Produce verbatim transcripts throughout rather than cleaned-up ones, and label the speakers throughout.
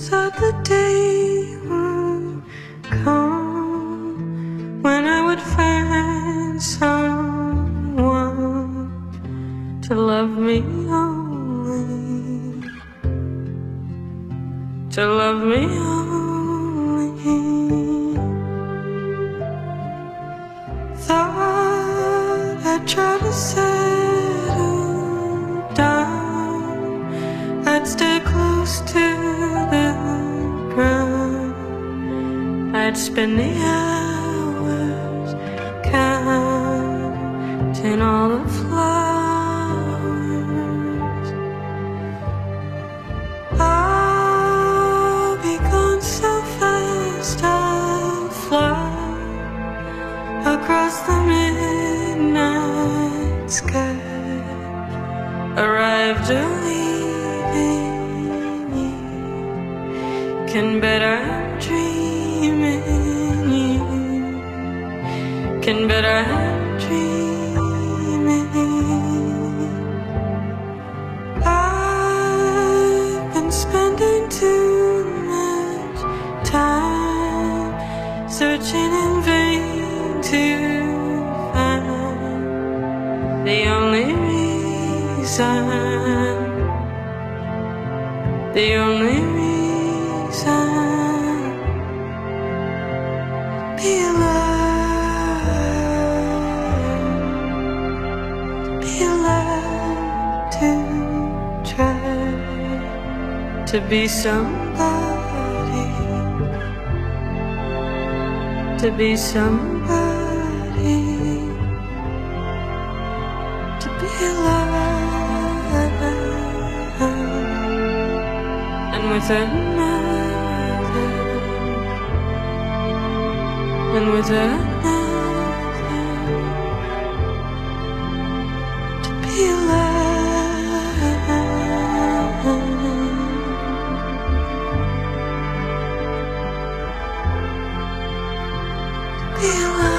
Speaker 1: thought the day would come when I would find someone to love me only, to love me only. Thought I'd try to settle down, I'd stay close to the ground, I'd spend the hours counting all the flowers. I'll be gone so fast, I'll fly across the midnight sky, arrived early. Can bet I'm dreaming you, can bet I'm dreaming. I've been spending too much time searching in vain to find the only reason, the only reason be alive, be alive to try to be somebody, to be somebody, to be alive, and with another, and with another, to be alive, to be alive.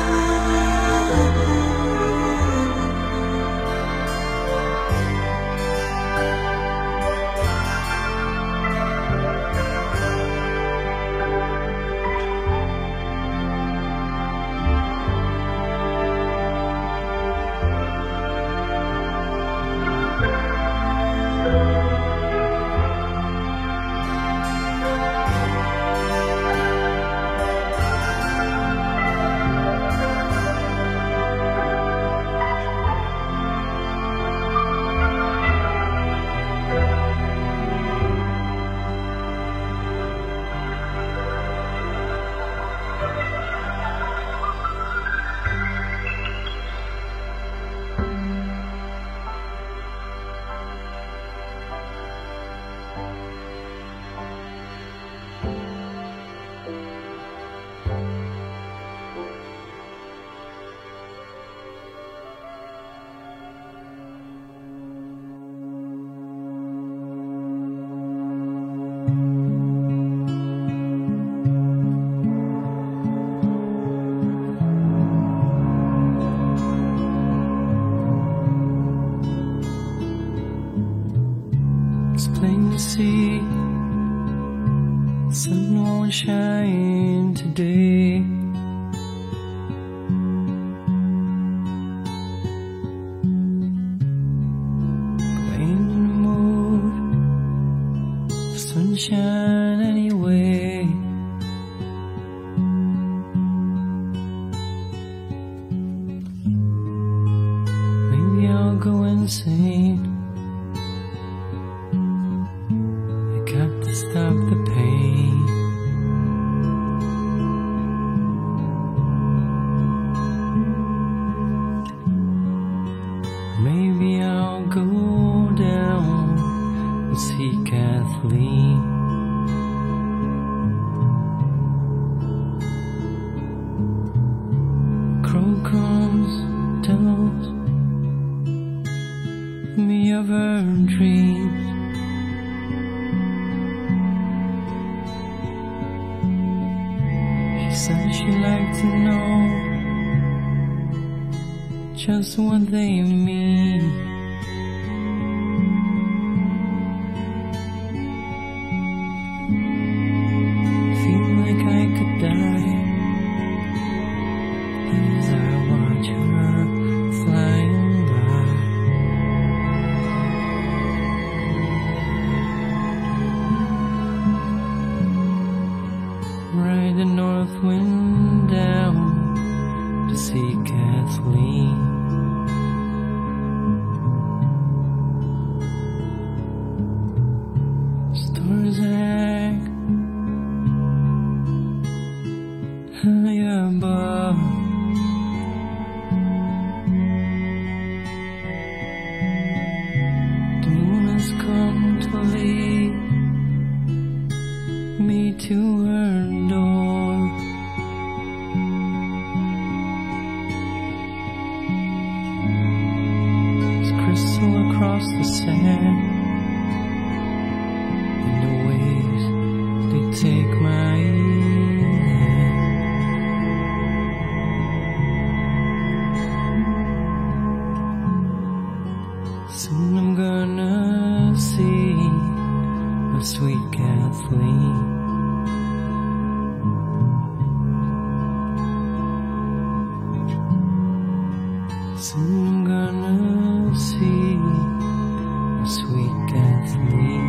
Speaker 2: Plain to see, sun won't shine today. Ain't in the mood for sunshine anyway. Maybe I'll go insane, got to stop the pain. Maybe I'll go down and see Kathleen. Crow comes, tells me of her dreams. Said she'd like to know just what they mean. across the sand, and the waves, they take my hand. Soon I'm gonna see my sweet Kathleen. Soon I'm gonna see my sweet Kathleen.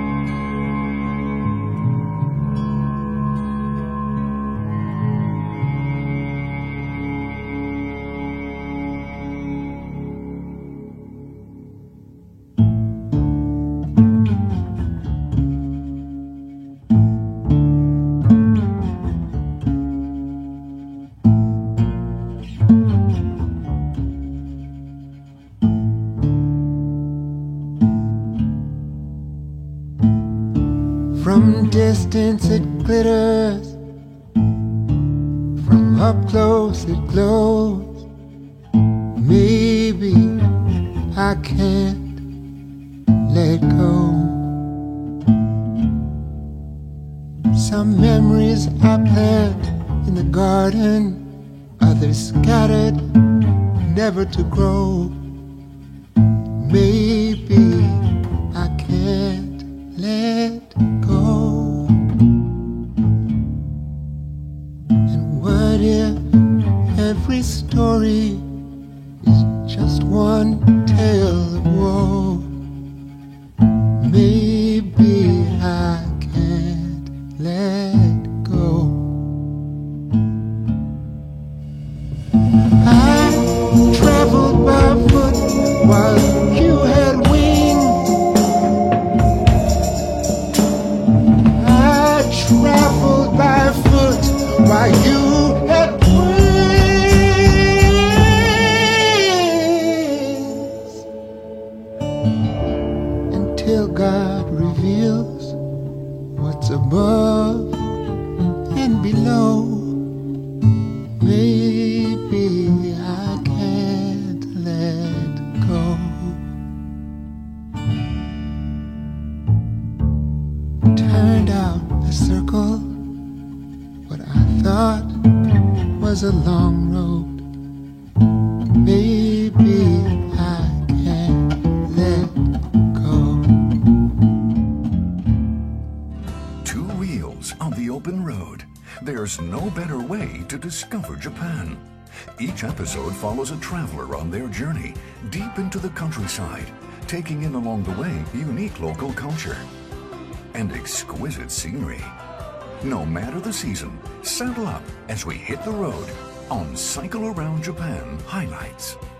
Speaker 3: From distance it glitters, from up close it glows. Maybe I can't let go. Some memories I plant in the garden, others scattered, never to grow. Maybe I can't let go. And what if every story is just one tale of woe? Maybe I can't let go. I traveled by foot while you had wings. Traveled by foot while you had wings, until God reveals what's above and below. Maybe I can't let go. Turned out a circle, what I thought was a long road. Maybe I can't let go.
Speaker 4: Two wheels on the open road. There's no better way to discover Japan. Each episode follows a traveler on their journey deep into the countryside, taking in along the way unique local culture and exquisite scenery. No matter the season, saddle up as we hit the road on Cycle Around Japan Highlights.